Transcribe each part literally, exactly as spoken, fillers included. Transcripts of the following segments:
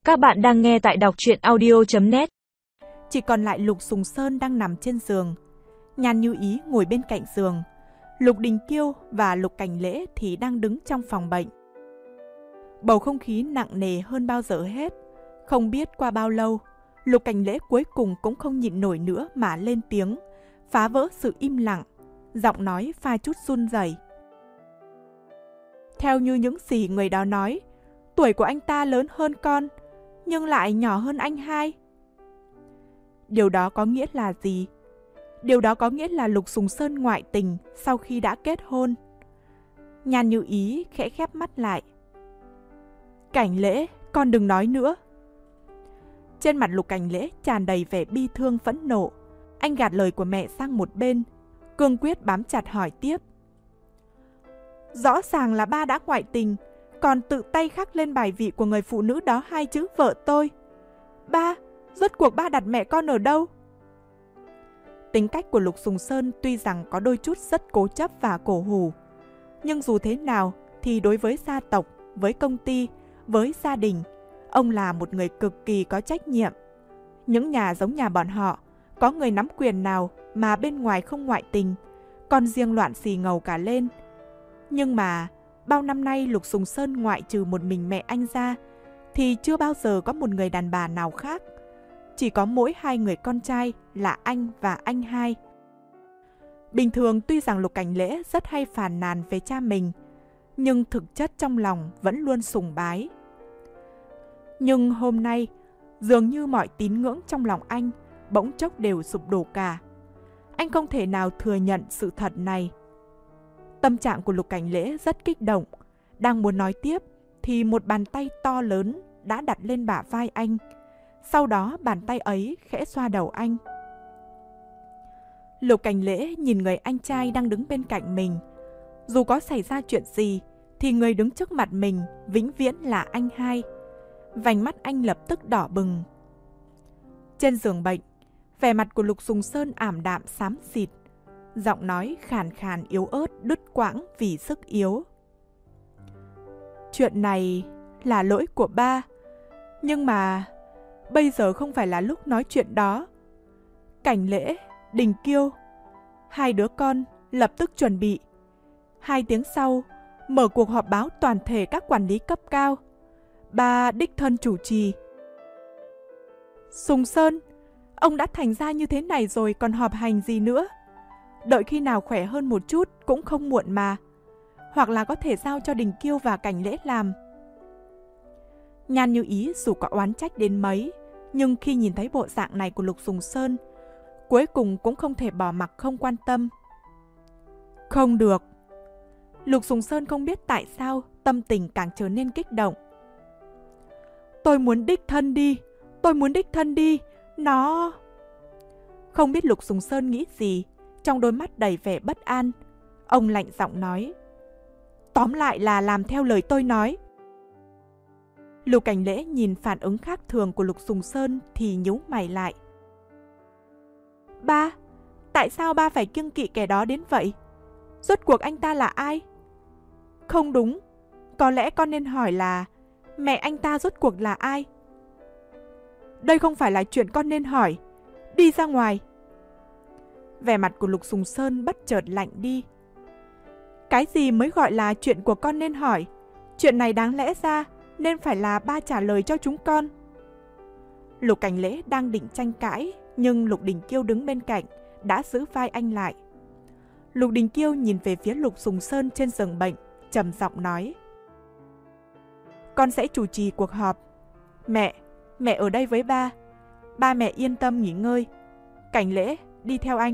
Các bạn đang nghe tại đọc truyện audio chấm net. Chỉ còn lại Lục Sùng Sơn đang nằm trên giường. Nhan Như Ý ngồi bên cạnh giường. Lục Đình Kiêu và Lục Cảnh Lễ thì đang đứng trong phòng bệnh. Bầu không khí nặng nề hơn bao giờ hết. Không biết qua bao lâu, Lục Cảnh Lễ cuối cùng cũng không nhịn nổi nữa mà lên tiếng, phá vỡ sự im lặng, giọng nói pha chút run rẩy. Theo như những gì người đó nói, tuổi của anh ta lớn hơn con, nhưng lại nhỏ hơn anh hai. Điều đó có nghĩa là gì? Điều đó có nghĩa là Lục Sùng Sơn ngoại tình sau khi đã kết hôn. Nhan Như Ý khẽ khép mắt lại. Cảnh Lễ, con đừng nói nữa. Trên mặt Lục Cảnh Lễ tràn đầy vẻ bi thương phẫn nộ. Anh gạt lời của mẹ sang một bên, cương quyết bám chặt hỏi tiếp. Rõ ràng là ba đã ngoại tình, còn tự tay khắc lên bài vị của người phụ nữ đó hai chữ vợ tôi. Ba, rốt cuộc ba đặt mẹ con ở đâu? Tính cách của Lục Sùng Sơn tuy rằng có đôi chút rất cố chấp và cổ hủ, nhưng dù thế nào thì đối với gia tộc, với công ty, với gia đình, ông là một người cực kỳ có trách nhiệm. Những nhà giống nhà bọn họ, có người nắm quyền nào mà bên ngoài không ngoại tình, còn riêng loạn xì ngầu cả lên. Nhưng mà bao năm nay Lục Sùng Sơn ngoại trừ một mình mẹ anh ra thì chưa bao giờ có một người đàn bà nào khác. Chỉ có mỗi hai người con trai là anh và anh hai. Bình thường tuy rằng Lục Cảnh Lễ rất hay phàn nàn về cha mình, nhưng thực chất trong lòng vẫn luôn sùng bái. Nhưng hôm nay, dường như mọi tín ngưỡng trong lòng anh bỗng chốc đều sụp đổ cả. Anh không thể nào thừa nhận sự thật này. Tâm trạng của Lục Cảnh Lễ rất kích động. Đang muốn nói tiếp thì một bàn tay to lớn đã đặt lên bả vai anh. Sau đó bàn tay ấy khẽ xoa đầu anh. Lục Cảnh Lễ nhìn người anh trai đang đứng bên cạnh mình. Dù có xảy ra chuyện gì thì người đứng trước mặt mình vĩnh viễn là anh hai. Vành mắt anh lập tức đỏ bừng. Trên giường bệnh, vẻ mặt của Lục Sùng Sơn ảm đạm xám xịt, giọng nói khàn khàn yếu ớt đứt quãng vì sức yếu. Chuyện này là lỗi của ba, nhưng mà bây giờ không phải là lúc nói chuyện đó. Cảnh Lễ, Đình Kiêu, hai đứa con lập tức chuẩn bị. Hai tiếng sau, mở cuộc họp báo toàn thể các quản lý cấp cao. Ba đích thân chủ trì. Sùng Sơn, ông đã thành ra như thế này rồi còn họp hành gì nữa? Đợi khi nào khỏe hơn một chút cũng không muộn mà. Hoặc là có thể giao cho Đình Kiêu và Cảnh Lễ làm. Nhan Như Ý dù có oán trách đến mấy, nhưng khi nhìn thấy bộ dạng này của Lục Sùng Sơn, cuối cùng cũng không thể bỏ mặc không quan tâm. Không được. Lục Sùng Sơn không biết tại sao tâm tình càng trở nên kích động. Tôi muốn đích thân đi, tôi muốn đích thân đi, nó... Không biết Lục Sùng Sơn nghĩ gì, trong đôi mắt đầy vẻ bất an. Ông lạnh giọng nói. Tóm lại là làm theo lời tôi nói. Lục Cảnh Lễ nhìn phản ứng khác thường của Lục Sùng Sơn thì nhíu mày lại. Ba, tại sao ba phải kiêng kỵ kẻ đó đến vậy? Rốt cuộc anh ta là ai? Không đúng, có lẽ con nên hỏi là mẹ anh ta rốt cuộc là ai? Đây không phải là chuyện con nên hỏi. Đi ra ngoài. Vẻ mặt của Lục Sùng Sơn bất chợt lạnh đi. Cái gì mới gọi là chuyện của con nên hỏi? Chuyện này đáng lẽ ra nên phải là ba trả lời cho chúng con. Lục Cảnh Lễ đang định tranh cãi, nhưng Lục Đình Kiêu đứng bên cạnh đã giữ vai anh lại. Lục Đình Kiêu nhìn về phía Lục Sùng Sơn trên giường bệnh, trầm giọng nói. Con sẽ chủ trì cuộc họp. Mẹ, mẹ ở đây với ba. Ba mẹ yên tâm nghỉ ngơi. Cảnh Lễ, đi theo anh.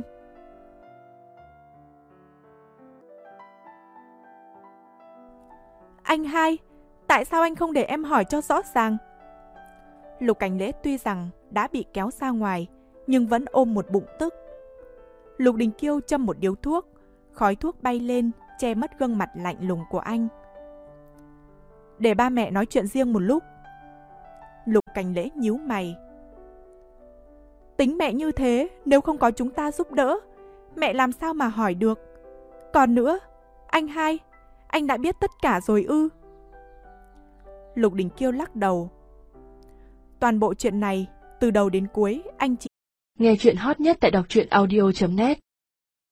Anh hai, tại sao anh không để em hỏi cho rõ ràng? Lục Cảnh Lễ tuy rằng đã bị kéo ra ngoài, nhưng vẫn ôm một bụng tức. Lục Đình Kiêu châm một điếu thuốc, khói thuốc bay lên, che mất gương mặt lạnh lùng của anh. Để ba mẹ nói chuyện riêng một lúc. Lục Cảnh Lễ nhíu mày. Tính mẹ như thế, nếu không có chúng ta giúp đỡ, mẹ làm sao mà hỏi được? Còn nữa, anh hai, anh đã biết tất cả rồi ư? Lục Đình Kiêu lắc đầu. Toàn bộ chuyện này, từ đầu đến cuối, anh chỉ... Nghe chuyện hot nhất tại đọc truyện audio chấm net